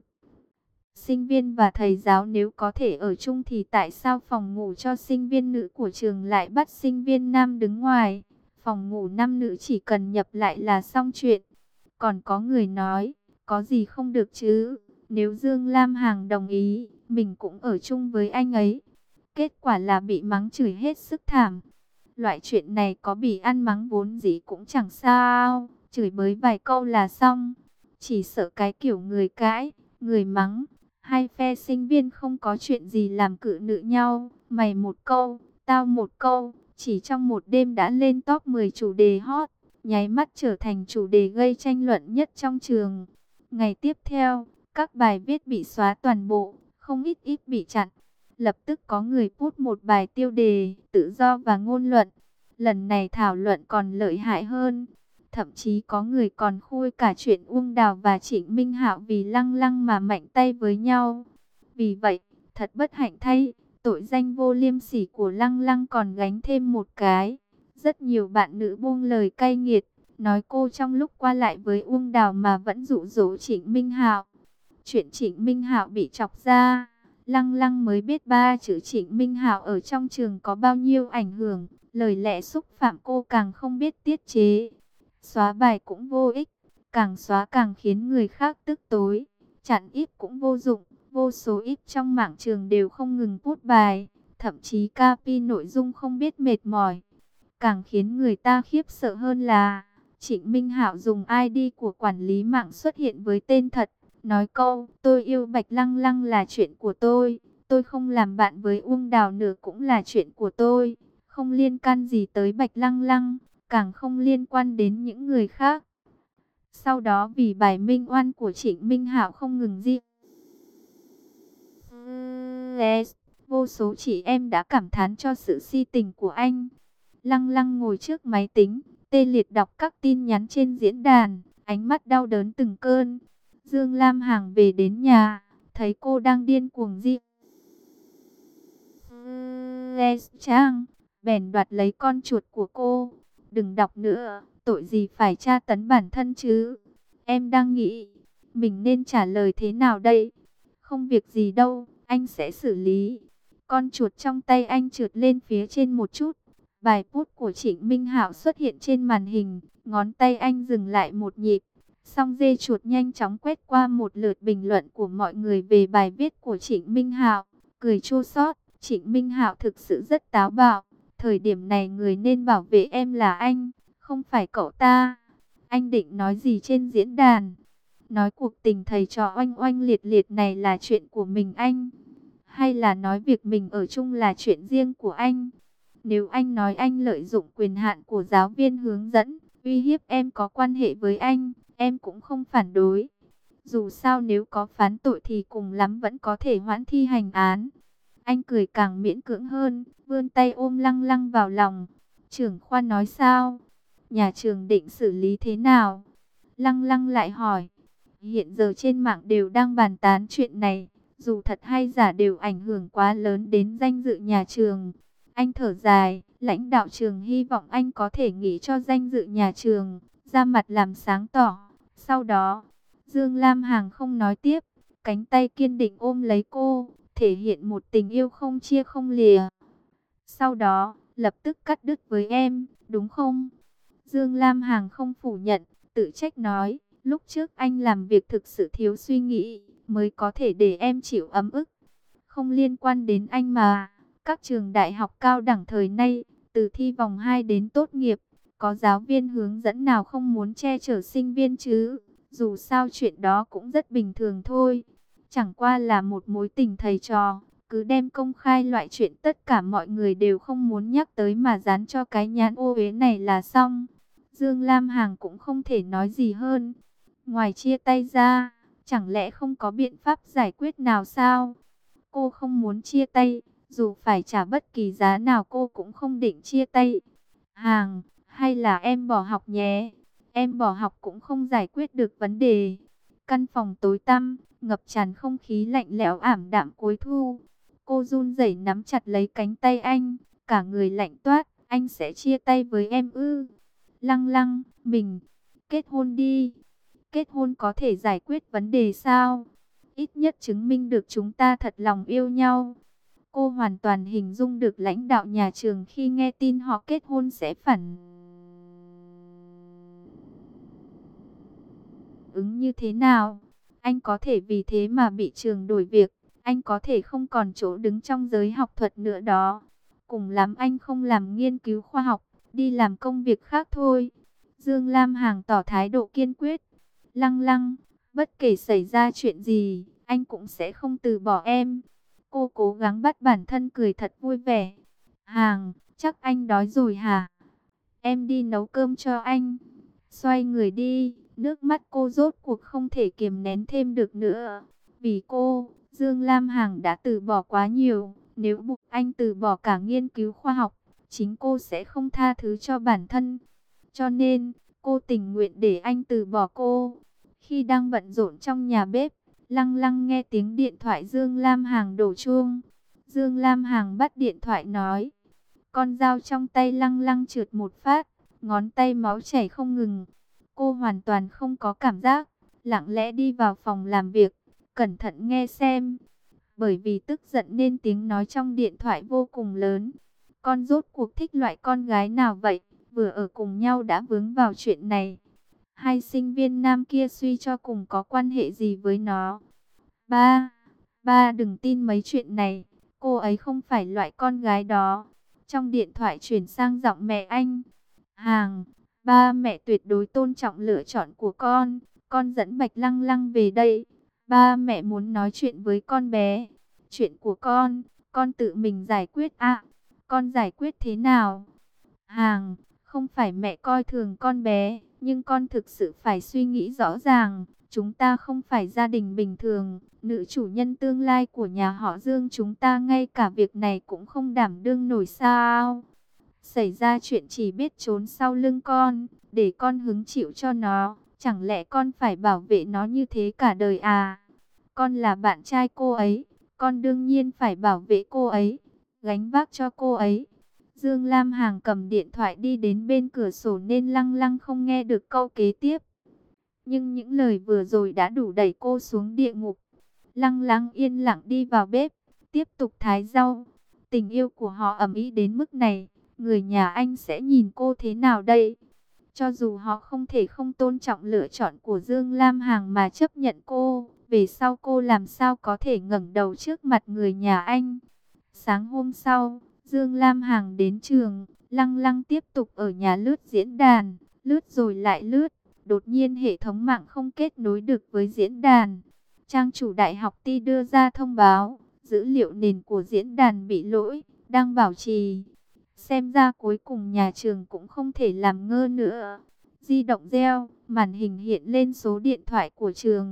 S1: Sinh viên và thầy giáo nếu có thể ở chung thì tại sao phòng ngủ cho sinh viên nữ của trường lại bắt sinh viên nam đứng ngoài? Phòng ngủ nam nữ chỉ cần nhập lại là xong chuyện. Còn có người nói, có gì không được chứ? Nếu Dương Lam Hằng đồng ý, mình cũng ở chung với anh ấy. Kết quả là bị mắng chửi hết sức thảm. Loại chuyện này có bị ăn mắng vốn dĩ cũng chẳng sao, chửi bới vài câu là xong. Chỉ sợ cái kiểu người cãi, người mắng, hai phe sinh viên không có chuyện gì làm cự nữ nhau. Mày một câu, tao một câu, chỉ trong một đêm đã lên top mười chủ đề hot, nháy mắt trở thành chủ đề gây tranh luận nhất trong trường. Ngày tiếp theo, các bài viết bị xóa toàn bộ, không ít ít bị chặn. Lập tức có người post một bài tiêu đề, tự do và ngôn luận. Lần này thảo luận còn lợi hại hơn. Thậm chí có người còn khui cả chuyện Uông Đào và Trịnh Minh Hạo vì Lăng Lăng mà mạnh tay với nhau. Vì vậy, thật bất hạnh thay, tội danh vô liêm sỉ của Lăng Lăng còn gánh thêm một cái. Rất nhiều bạn nữ buông lời cay nghiệt, nói cô trong lúc qua lại với Uông Đào mà vẫn dụ dỗ Trịnh Minh Hạo. Chuyện Trịnh Minh Hạo bị chọc ra, Lăng Lăng mới biết ba chữ Trịnh Minh Hạo ở trong trường có bao nhiêu ảnh hưởng. Lời lẽ xúc phạm cô càng không biết tiết chế. Xóa bài cũng vô ích, càng xóa càng khiến người khác tức tối. Chặn ít cũng vô dụng, vô số ít trong mảng trường đều không ngừng post bài. Thậm chí copy nội dung không biết mệt mỏi. Càng khiến người ta khiếp sợ hơn là Trịnh Minh Hạo dùng i đê của quản lý mạng xuất hiện với tên thật. Nói câu, tôi yêu Bạch Lăng Lăng là chuyện của tôi. Tôi không làm bạn với Uông Đào nữa cũng là chuyện của tôi. Không liên can gì tới Bạch Lăng Lăng, càng không liên quan đến những người khác. Sau đó vì bài minh oan của Trịnh Minh Hạo không ngừng di vô số chị em đã cảm thán cho sự si tình của anh. Lăng Lăng ngồi trước máy tính, tê liệt đọc các tin nhắn trên diễn đàn, ánh mắt đau đớn từng cơn. Dương Lam Hằng về đến nhà, thấy cô đang điên cuồng di trang, bèn đoạt lấy con chuột của cô. Đừng đọc nữa, tội gì phải tra tấn bản thân chứ. Em đang nghĩ, mình nên trả lời thế nào đây? Không việc gì đâu, anh sẽ xử lý. Con chuột trong tay anh trượt lên phía trên một chút. Bài post của Trịnh Minh Hạo xuất hiện trên màn hình, ngón tay anh dừng lại một nhịp. Xong dê chuột nhanh chóng quét qua một lượt bình luận của mọi người về bài viết của Trịnh Minh Hạo, cười chua xót. Trịnh Minh Hạo thực sự rất táo bạo. Thời điểm này người nên bảo vệ em là anh, không phải cậu ta. Anh định nói gì trên diễn đàn? Nói cuộc tình thầy trò oanh oanh liệt liệt này là chuyện của mình anh? Hay là nói việc mình ở chung là chuyện riêng của anh? Nếu anh nói anh lợi dụng quyền hạn của giáo viên hướng dẫn, uy hiếp em có quan hệ với anh, em cũng không phản đối. Dù sao nếu có phán tội thì cùng lắm vẫn có thể hoãn thi hành án. Anh cười càng miễn cưỡng hơn, vươn tay ôm Lăng Lăng vào lòng. Trưởng khoa nói sao? Nhà trường định xử lý thế nào? Lăng Lăng lại hỏi. Hiện giờ trên mạng đều đang bàn tán chuyện này, dù thật hay giả đều ảnh hưởng quá lớn đến danh dự nhà trường. Anh thở dài, lãnh đạo trường hy vọng anh có thể nghĩ cho danh dự nhà trường, ra mặt làm sáng tỏ. Sau đó, Dương Lam Hằng không nói tiếp, cánh tay kiên định ôm lấy cô, thể hiện một tình yêu không chia không lìa. Sau đó, lập tức cắt đứt với em, đúng không? Dương Lam Hằng không phủ nhận, tự trách nói, lúc trước anh làm việc thực sự thiếu suy nghĩ, mới có thể để em chịu ấm ức. Không liên quan đến anh mà, các trường đại học cao đẳng thời nay, từ thi vòng hai đến tốt nghiệp, có giáo viên hướng dẫn nào không muốn che chở sinh viên chứ? Dù sao chuyện đó cũng rất bình thường thôi. Chẳng qua là một mối tình thầy trò, cứ đem công khai loại chuyện tất cả mọi người đều không muốn nhắc tới mà dán cho cái nhãn ô uế này là xong. Dương Lam Hằng cũng không thể nói gì hơn. Ngoài chia tay ra, chẳng lẽ không có biện pháp giải quyết nào sao? Cô không muốn chia tay, dù phải trả bất kỳ giá nào cô cũng không định chia tay. Hàng, hay là em bỏ học nhé? Em bỏ học cũng không giải quyết được vấn đề. Căn phòng tối tăm, ngập tràn không khí lạnh lẽo ảm đạm cuối thu. Cô run rẩy nắm chặt lấy cánh tay anh, cả người lạnh toát. Anh sẽ chia tay với em ư? Lăng Lăng, mình kết hôn đi. Kết hôn có thể giải quyết vấn đề sao? Ít nhất chứng minh được chúng ta thật lòng yêu nhau. Cô hoàn toàn hình dung được lãnh đạo nhà trường khi nghe tin họ kết hôn sẽ phản ứng như thế nào. Anh có thể vì thế mà bị trường đổi việc. Anh có thể không còn chỗ đứng trong giới học thuật nữa đó. Cùng lắm anh không làm nghiên cứu khoa học, đi làm công việc khác thôi. Dương Lam Hằng tỏ thái độ kiên quyết. Lăng Lăng, bất kể xảy ra chuyện gì, anh cũng sẽ không từ bỏ em. Cô cố gắng bắt bản thân cười thật vui vẻ. Hàng, chắc anh đói rồi hả? Em đi nấu cơm cho anh. Xoay người đi, nước mắt cô rốt cuộc không thể kiềm nén thêm được nữa. Vì cô, Dương Lam Hằng đã từ bỏ quá nhiều. Nếu buộc anh từ bỏ cả nghiên cứu khoa học, chính cô sẽ không tha thứ cho bản thân. Cho nên, cô tình nguyện để anh từ bỏ cô. Khi đang bận rộn trong nhà bếp, Lăng Lăng nghe tiếng điện thoại Dương Lam Hằng đổ chuông. Dương Lam Hằng bắt điện thoại nói. Con dao trong tay Lăng Lăng trượt một phát, ngón tay máu chảy không ngừng. Cô hoàn toàn không có cảm giác, lặng lẽ đi vào phòng làm việc, cẩn thận nghe xem. Bởi vì tức giận nên tiếng nói trong điện thoại vô cùng lớn. Con rốt cuộc thích loại con gái nào vậy? Vừa ở cùng nhau đã vướng vào chuyện này. Hay sinh viên nam kia suy cho cùng có quan hệ gì với nó? Ba, ba đừng tin mấy chuyện này. Cô ấy không phải loại con gái đó. Trong điện thoại chuyển sang giọng mẹ anh. Hàng, ba mẹ tuyệt đối tôn trọng lựa chọn của con. Con dẫn Bạch Lăng Lăng về đây. Ba mẹ muốn nói chuyện với con bé. Chuyện của con, con tự mình giải quyết ạ. À, con giải quyết thế nào? Hàng, không phải mẹ coi thường con bé, nhưng con thực sự phải suy nghĩ rõ ràng. Chúng ta không phải gia đình bình thường. Nữ chủ nhân tương lai của nhà họ Dương chúng ta ngay cả việc này cũng không đảm đương nổi sao? Xảy ra chuyện chỉ biết trốn sau lưng con, để con hứng chịu cho nó. Chẳng lẽ con phải bảo vệ nó như thế cả đời à? Con là bạn trai cô ấy, con đương nhiên phải bảo vệ cô ấy, gánh vác cho cô ấy. Dương Lam Hằng cầm điện thoại đi đến bên cửa sổ nên Lăng Lăng không nghe được câu kế tiếp. Nhưng những lời vừa rồi đã đủ đẩy cô xuống địa ngục. Lăng Lăng yên lặng đi vào bếp, tiếp tục thái rau. Tình yêu của họ ầm ĩ đến mức này, người nhà anh sẽ nhìn cô thế nào đây? Cho dù họ không thể không tôn trọng lựa chọn của Dương Lam Hằng mà chấp nhận cô, về sau cô làm sao có thể ngẩng đầu trước mặt người nhà anh? Sáng hôm sau, Dương Lam Hằng đến trường, Lăng Lăng tiếp tục ở nhà lướt diễn đàn, lướt rồi lại lướt. Đột nhiên hệ thống mạng không kết nối được với diễn đàn. Trang chủ đại học Ti đưa ra thông báo, dữ liệu nền của diễn đàn bị lỗi, đang bảo trì. Xem ra cuối cùng nhà trường cũng không thể làm ngơ nữa. Di động reo, màn hình hiện lên số điện thoại của trường.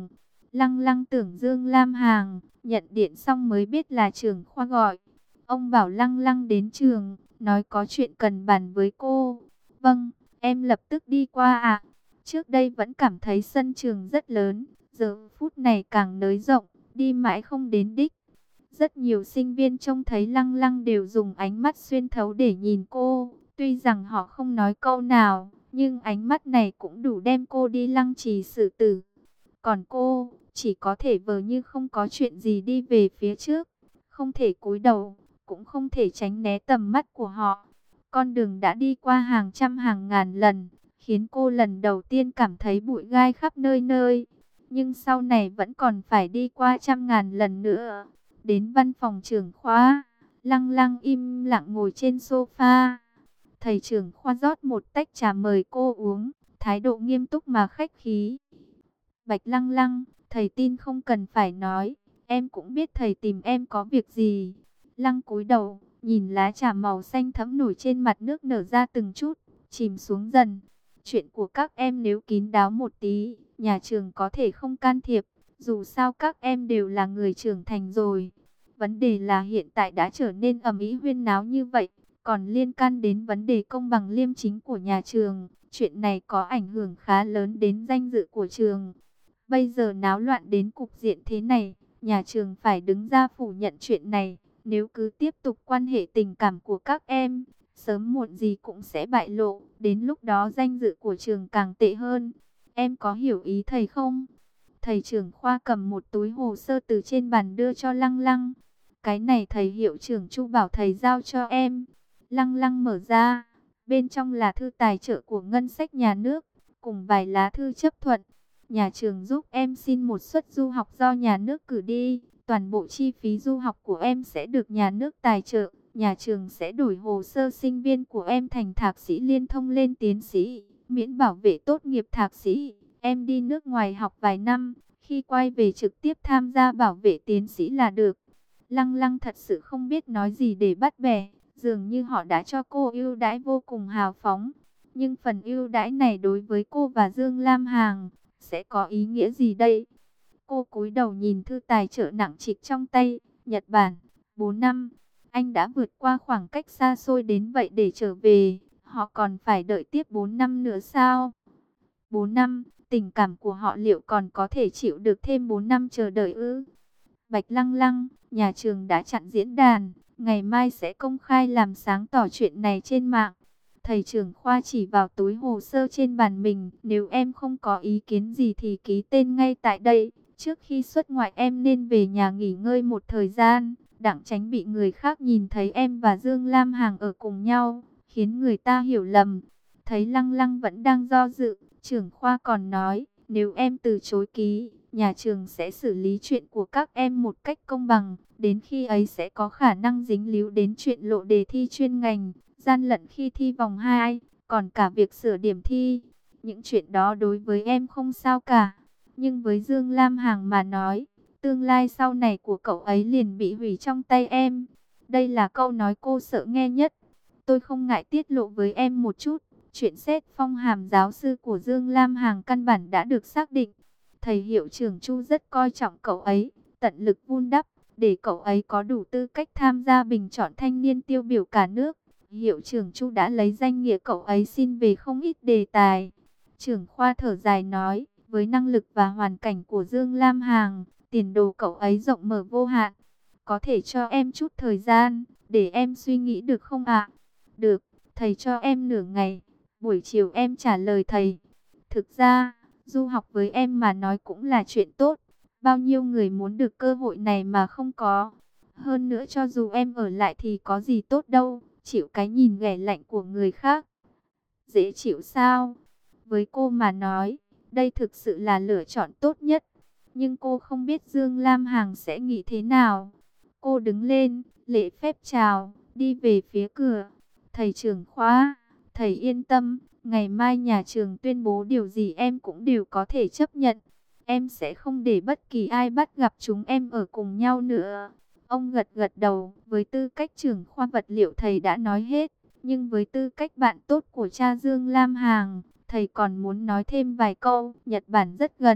S1: Lăng Lăng tưởng Dương Lam Hằng nhận điện xong mới biết là trưởng khoa gọi. Ông bảo Lăng Lăng đến trường, nói có chuyện cần bàn với cô. Vâng, em lập tức đi qua ạ. Trước đây vẫn cảm thấy sân trường rất lớn, giờ phút này càng nới rộng, đi mãi không đến đích. Rất nhiều sinh viên trông thấy Lăng Lăng đều dùng ánh mắt xuyên thấu để nhìn cô. Tuy rằng họ không nói câu nào, nhưng ánh mắt này cũng đủ đem cô đi lăng trì xử tử. Còn cô, chỉ có thể vờ như không có chuyện gì đi về phía trước. Không thể cúi đầu, cũng không thể tránh né tầm mắt của họ. Con đường đã đi qua hàng trăm hàng ngàn lần, khiến cô lần đầu tiên cảm thấy bụi gai khắp nơi nơi. Nhưng sau này vẫn còn phải đi qua trăm ngàn lần nữa. Đến văn phòng trưởng khoa, Lăng Lăng im lặng ngồi trên sofa. Thầy trưởng khoa rót một tách trà mời cô uống, thái độ nghiêm túc mà khách khí. Bạch Lăng Lăng, thầy tin không cần phải nói, em cũng biết thầy tìm em có việc gì. Lăng cúi đầu, nhìn lá trà màu xanh thẫm nổi trên mặt nước nở ra từng chút, chìm xuống dần. Chuyện của các em nếu kín đáo một tí, nhà trường có thể không can thiệp, dù sao các em đều là người trưởng thành rồi. Vấn đề là hiện tại đã trở nên ầm ĩ huyên náo như vậy, còn liên can đến vấn đề công bằng liêm chính của nhà trường. Chuyện này có ảnh hưởng khá lớn đến danh dự của trường. Bây giờ náo loạn đến cục diện thế này, nhà trường phải đứng ra phủ nhận chuyện này. Nếu cứ tiếp tục quan hệ tình cảm của các em, sớm muộn gì cũng sẽ bại lộ. Đến lúc đó danh dự của trường càng tệ hơn. Em có hiểu ý thầy không? Thầy trưởng khoa cầm một túi hồ sơ từ trên bàn đưa cho Lăng Lăng. Cái này thầy hiệu trưởng Chu bảo thầy giao cho em. Lăng Lăng mở ra. Bên trong là thư tài trợ của ngân sách nhà nước, cùng vài lá thư chấp thuận. Nhà trường giúp em xin một suất du học do nhà nước cử đi. Toàn bộ chi phí du học của em sẽ được nhà nước tài trợ. Nhà trường sẽ đổi hồ sơ sinh viên của em thành thạc sĩ liên thông lên tiến sĩ, miễn bảo vệ tốt nghiệp thạc sĩ. Em đi nước ngoài học vài năm, khi quay về trực tiếp tham gia bảo vệ tiến sĩ là được. Lăng Lăng thật sự không biết nói gì để bắt bẻ. Dường như họ đã cho cô ưu đãi vô cùng hào phóng. Nhưng phần ưu đãi này đối với cô và Dương Lam Hằng sẽ có ý nghĩa gì đây? Cô cúi đầu nhìn thư tài trợ nặng trịch trong tay. Nhật Bản, bốn năm. Anh đã vượt qua khoảng cách xa xôi đến vậy để trở về. Họ còn phải đợi tiếp bốn năm nữa sao? bốn năm, tình cảm của họ liệu còn có thể chịu được thêm bốn năm chờ đợi ư? Bạch Lăng Lăng, nhà trường đã chặn diễn đàn. Ngày mai sẽ công khai làm sáng tỏ chuyện này trên mạng. Thầy trưởng khoa chỉ vào túi hồ sơ trên bàn mình. Nếu em không có ý kiến gì thì ký tên ngay tại đây. Trước khi xuất ngoại em nên về nhà nghỉ ngơi một thời gian, đặng tránh bị người khác nhìn thấy em và Dương Lam Hằng ở cùng nhau, khiến người ta hiểu lầm. Thấy Lăng Lăng vẫn đang do dự, trưởng khoa còn nói, nếu em từ chối ký, nhà trường sẽ xử lý chuyện của các em một cách công bằng. Đến khi ấy sẽ có khả năng dính líu đến chuyện lộ đề thi chuyên ngành, gian lận khi thi vòng hai, còn cả việc sửa điểm thi. Những chuyện đó đối với em không sao cả. Nhưng với Dương Lam Hằng mà nói, tương lai sau này của cậu ấy liền bị hủy trong tay em. Đây là câu nói cô sợ nghe nhất. Tôi không ngại tiết lộ với em một chút. Chuyện xét phong hàm giáo sư của Dương Lam Hằng căn bản đã được xác định. Thầy hiệu trưởng Chu rất coi trọng cậu ấy, tận lực vun đắp, để cậu ấy có đủ tư cách tham gia bình chọn thanh niên tiêu biểu cả nước. Hiệu trưởng Chu đã lấy danh nghĩa cậu ấy xin về không ít đề tài. Trưởng khoa thở dài nói, với năng lực và hoàn cảnh của Dương Lam Hằng, tiền đồ cậu ấy rộng mở vô hạn. Có thể cho em chút thời gian, để em suy nghĩ được không ạ? Được, thầy cho em nửa ngày, buổi chiều em trả lời thầy. Thực ra, du học với em mà nói cũng là chuyện tốt. Bao nhiêu người muốn được cơ hội này mà không có. Hơn nữa cho dù em ở lại thì có gì tốt đâu, chịu cái nhìn ghẻ lạnh của người khác. Dễ chịu sao? Với cô mà nói, đây thực sự là lựa chọn tốt nhất. Nhưng cô không biết Dương Lam Hằng sẽ nghĩ thế nào. Cô đứng lên, lễ phép chào, đi về phía cửa. Thầy trưởng khoa, thầy yên tâm, ngày mai nhà trường tuyên bố điều gì em cũng đều có thể chấp nhận. Em sẽ không để bất kỳ ai bắt gặp chúng em ở cùng nhau nữa. Ông gật gật đầu, với tư cách trưởng khoa vật liệu thầy đã nói hết. Nhưng với tư cách bạn tốt của cha Dương Lam Hằng, thầy còn muốn nói thêm vài câu. Nhật Bản rất gần,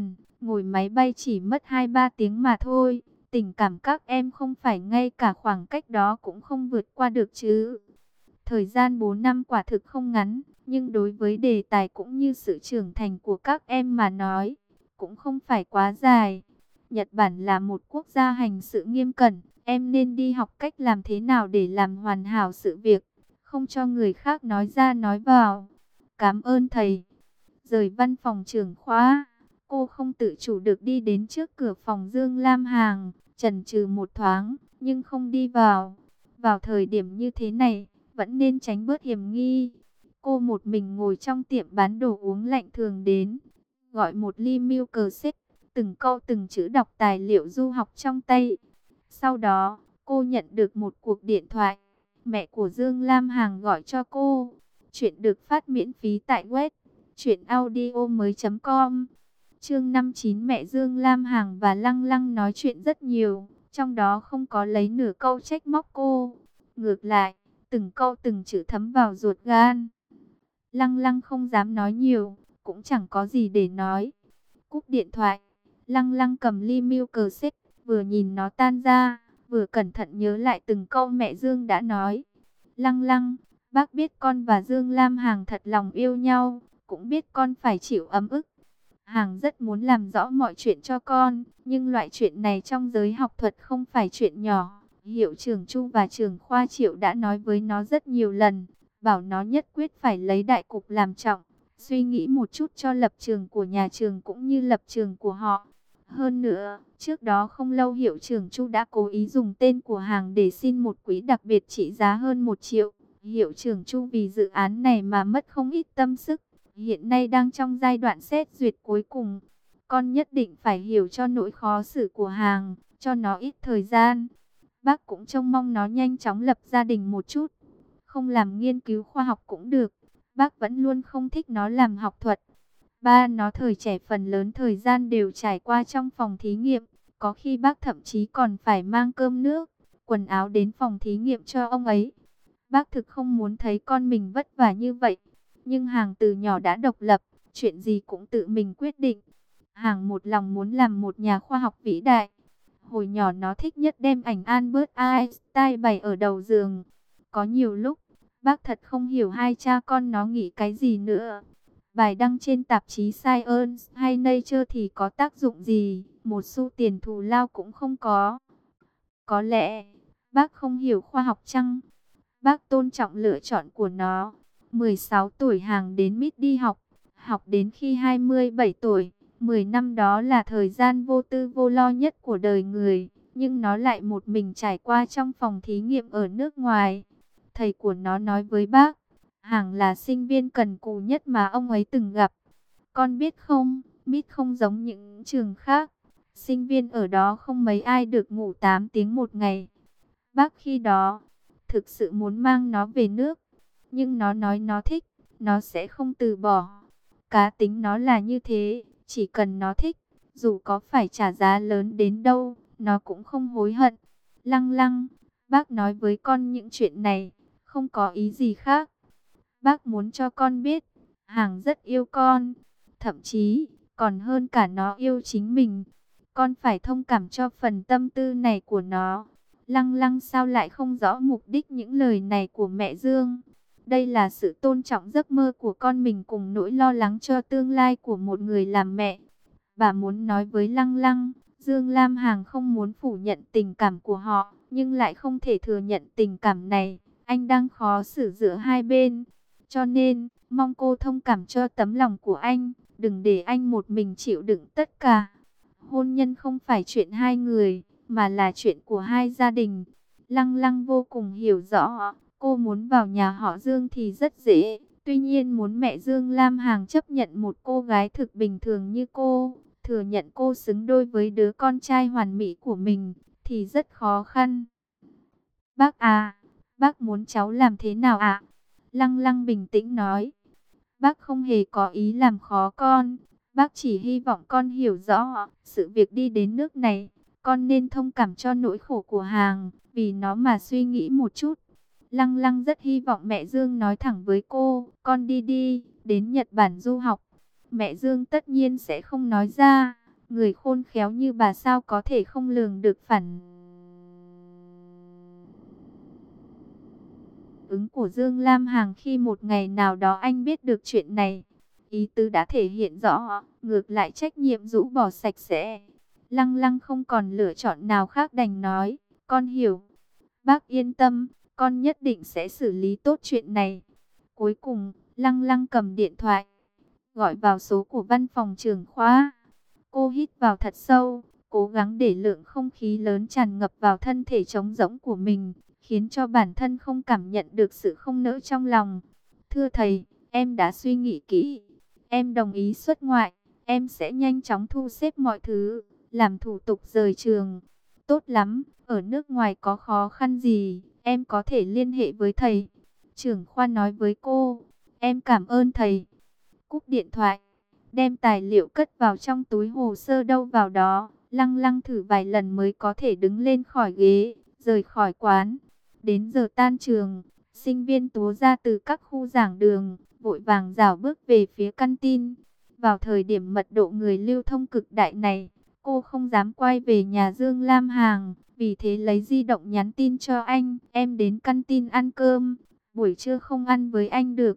S1: ngồi máy bay chỉ mất hai ba tiếng mà thôi. Tình cảm các em không phải ngay cả khoảng cách đó cũng không vượt qua được chứ. Thời gian bốn năm quả thực không ngắn, nhưng đối với đề tài cũng như sự trưởng thành của các em mà nói, cũng không phải quá dài. Nhật Bản là một quốc gia hành sự nghiêm cẩn, em nên đi học cách làm thế nào để làm hoàn hảo sự việc, không cho người khác nói ra nói vào. Cảm ơn thầy. Rời văn phòng trưởng khóa, cô không tự chủ được đi đến trước cửa phòng Dương Lam Hằng, chần chừ một thoáng, nhưng không đi vào. Vào thời điểm như thế này, vẫn nên tránh bớt hiểm nghi. Cô một mình ngồi trong tiệm bán đồ uống lạnh thường đến, gọi một ly milkshake, từng câu từng chữ đọc tài liệu du học trong tay. Sau đó, cô nhận được một cuộc điện thoại. Mẹ của Dương Lam Hằng gọi cho cô. Chuyện được phát miễn phí tại web truyện audio mới chấm com. Chương năm mươi chín, mẹ Dương Lam Hằng và Lăng Lăng nói chuyện rất nhiều, trong đó không có lấy nửa câu trách móc cô. Ngược lại, từng câu từng chữ thấm vào ruột gan. Lăng Lăng không dám nói nhiều, cũng chẳng có gì để nói. Cúp điện thoại, Lăng Lăng cầm ly milkshake, vừa nhìn nó tan ra, vừa cẩn thận nhớ lại từng câu mẹ Dương đã nói. Lăng Lăng, bác biết con và Dương Lam Hằng thật lòng yêu nhau, cũng biết con phải chịu ấm ức. Hằng rất muốn làm rõ mọi chuyện cho con, nhưng loại chuyện này trong giới học thuật không phải chuyện nhỏ. Hiệu trưởng Chu và trưởng khoa Triệu đã nói với nó rất nhiều lần, bảo nó nhất quyết phải lấy đại cục làm trọng, suy nghĩ một chút cho lập trường của nhà trường cũng như lập trường của họ. Hơn nữa, trước đó không lâu hiệu trưởng Chu đã cố ý dùng tên của Hằng để xin một quỹ đặc biệt trị giá hơn một triệu. Hiệu trưởng Chu vì dự án này mà mất không ít tâm sức, hiện nay đang trong giai đoạn xét duyệt cuối cùng. Con nhất định phải hiểu cho nỗi khó xử của Hằng, cho nó ít thời gian. Bác cũng trông mong nó nhanh chóng lập gia đình một chút. Không làm nghiên cứu khoa học cũng được, bác vẫn luôn không thích nó làm học thuật. Ba nó thời trẻ phần lớn thời gian đều trải qua trong phòng thí nghiệm, có khi bác thậm chí còn phải mang cơm nước, quần áo đến phòng thí nghiệm cho ông ấy. Bác thực không muốn thấy con mình vất vả như vậy, nhưng Hằng từ nhỏ đã độc lập, chuyện gì cũng tự mình quyết định. Hằng một lòng muốn làm một nhà khoa học vĩ đại. Hồi nhỏ nó thích nhất đem ảnh Albert Einstein bày ở đầu giường. Có nhiều lúc, bác thật không hiểu hai cha con nó nghĩ cái gì nữa. Bài đăng trên tạp chí Science hay Nature thì có tác dụng gì, một xu tiền thù lao cũng không có. Có lẽ, bác không hiểu khoa học chăng? Bác tôn trọng lựa chọn của nó. mười sáu tuổi Hằng đến Mít đi học, học đến khi hai mươi bảy tuổi. mười năm đó là thời gian vô tư vô lo nhất của đời người, nhưng nó lại một mình trải qua trong phòng thí nghiệm ở nước ngoài. Thầy của nó nói với bác, Hằng là sinh viên cần cù nhất mà ông ấy từng gặp. Con biết không, Mít không giống những trường khác, sinh viên ở đó không mấy ai được ngủ tám tiếng một ngày. Bác khi đó thực sự muốn mang nó về nước, nhưng nó nói nó thích, nó sẽ không từ bỏ. Cá tính nó là như thế, chỉ cần nó thích, dù có phải trả giá lớn đến đâu, nó cũng không hối hận. Lăng Lăng, bác nói với con những chuyện này, không có ý gì khác. Bác muốn cho con biết, Hằng rất yêu con, thậm chí còn hơn cả nó yêu chính mình. Con phải thông cảm cho phần tâm tư này của nó. Lăng Lăng sao lại không rõ mục đích những lời này của mẹ Dương? Đây là sự tôn trọng giấc mơ của con mình cùng nỗi lo lắng cho tương lai của một người làm mẹ. Bà muốn nói với Lăng Lăng, Dương Lam Hằng không muốn phủ nhận tình cảm của họ, nhưng lại không thể thừa nhận tình cảm này. Anh đang khó xử giữa hai bên. Cho nên, mong cô thông cảm cho tấm lòng của anh, đừng để anh một mình chịu đựng tất cả. Hôn nhân không phải chuyện hai người, mà là chuyện của hai gia đình. Lăng Lăng vô cùng hiểu rõ, cô muốn vào nhà họ Dương thì rất dễ. Tuy nhiên muốn mẹ Dương Lam Hằng chấp nhận một cô gái thực bình thường như cô, thừa nhận cô xứng đôi với đứa con trai hoàn mỹ của mình, thì rất khó khăn. Bác à, bác muốn cháu làm thế nào ạ? Lăng Lăng bình tĩnh nói. Bác không hề có ý làm khó con. Bác chỉ hy vọng con hiểu rõ sự việc đi đến nước này. Con nên thông cảm cho nỗi khổ của Hằng, vì nó mà suy nghĩ một chút. Lăng Lăng rất hy vọng mẹ Dương nói thẳng với cô, con đi đi, đến Nhật Bản du học. Mẹ Dương tất nhiên sẽ không nói ra, Người khôn khéo như bà sao có thể không lường được phản ứng của Dương Lam Hằng khi một ngày nào đó anh biết được chuyện này. Ý tứ đã thể hiện rõ, ngược lại trách nhiệm rũ bỏ sạch sẽ. Lăng Lăng không còn lựa chọn nào khác đành nói, con hiểu. Bác yên tâm, con nhất định sẽ xử lý tốt chuyện này. Cuối cùng, Lăng Lăng cầm điện thoại, gọi vào số của văn phòng trưởng khoa. Cô hít vào thật sâu, cố gắng để lượng không khí lớn tràn ngập vào thân thể trống rỗng của mình, khiến cho bản thân không cảm nhận được sự không nỡ trong lòng. Thưa thầy, em đã suy nghĩ kỹ. Em đồng ý xuất ngoại. Em sẽ nhanh chóng thu xếp mọi thứ, làm thủ tục rời trường. Tốt lắm, ở nước ngoài có khó khăn gì, em có thể liên hệ với thầy. Trưởng khoa nói với cô, em cảm ơn thầy. Cúp điện thoại, đem tài liệu cất vào trong túi hồ sơ đâu vào đó. Lăng Lăng thử vài lần mới có thể đứng lên khỏi ghế, rời khỏi quán. Đến giờ tan trường, sinh viên túa ra từ các khu giảng đường, vội vàng rảo bước về phía căn tin. Vào thời điểm mật độ người lưu thông cực đại này, cô không dám quay về nhà Dương Lam Hằng, vì thế lấy di động nhắn tin cho anh. Em đến căn tin ăn cơm, buổi trưa không ăn với anh được.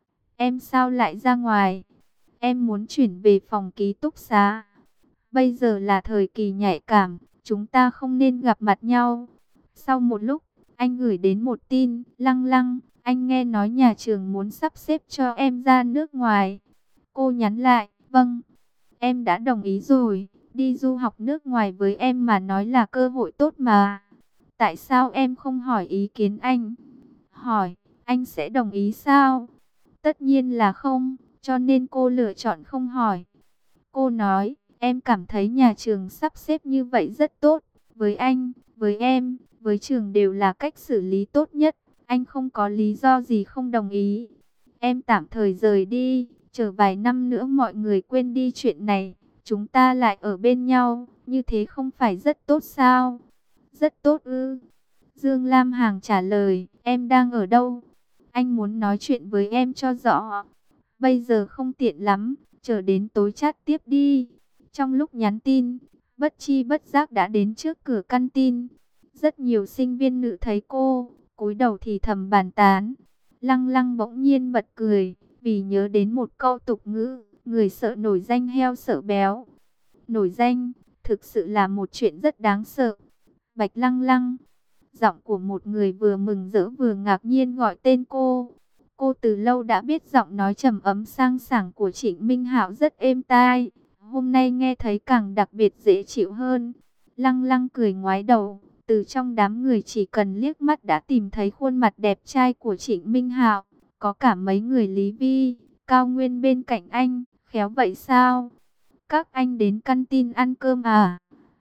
S1: Em sao lại ra ngoài? Em muốn chuyển về phòng ký túc xá. Bây giờ là thời kỳ nhạy cảm, chúng ta không nên gặp mặt nhau. Sau một lúc, anh gửi đến một tin, Lăng Lăng, anh nghe nói nhà trường muốn sắp xếp cho em ra nước ngoài. Cô nhắn lại, vâng, em đã đồng ý rồi, đi du học nước ngoài với em mà nói là cơ hội tốt mà. Tại sao em không hỏi ý kiến anh? Hỏi, anh sẽ đồng ý sao? Tất nhiên là không, cho nên cô lựa chọn không hỏi. Cô nói, em cảm thấy nhà trường sắp xếp như vậy rất tốt, với anh, với em, với trường đều là cách xử lý tốt nhất, anh không có lý do gì không đồng ý. Em tạm thời rời đi, chờ vài năm nữa mọi người quên đi chuyện này, chúng ta lại ở bên nhau, như thế không phải rất tốt sao? Rất tốt ư? Dương Lam Hằng trả lời, em đang ở đâu? Anh muốn nói chuyện với em cho rõ. Bây giờ không tiện lắm, chờ đến tối chat tiếp đi. Trong lúc nhắn tin, bất chi bất giác đã đến trước cửa căn tin. Rất nhiều sinh viên nữ thấy cô, cúi đầu thì thầm bàn tán. Lăng Lăng bỗng nhiên bật cười, vì nhớ đến một câu tục ngữ, người sợ nổi danh heo sợ béo. Nổi danh, thực sự là một chuyện rất đáng sợ. Bạch Lăng Lăng, giọng của một người vừa mừng rỡ vừa ngạc nhiên gọi tên cô. Cô từ lâu đã biết giọng nói trầm ấm sang sảng của Trịnh Minh Hạo rất êm tai, hôm nay nghe thấy càng đặc biệt dễ chịu hơn. Lăng Lăng cười ngoái đầu, từ trong đám người chỉ cần liếc mắt đã tìm thấy khuôn mặt đẹp trai của Trịnh Minh Hạo, có cả mấy người Lý Vi, Cao Nguyên bên cạnh anh, khéo vậy sao? Các anh đến căn tin ăn cơm à?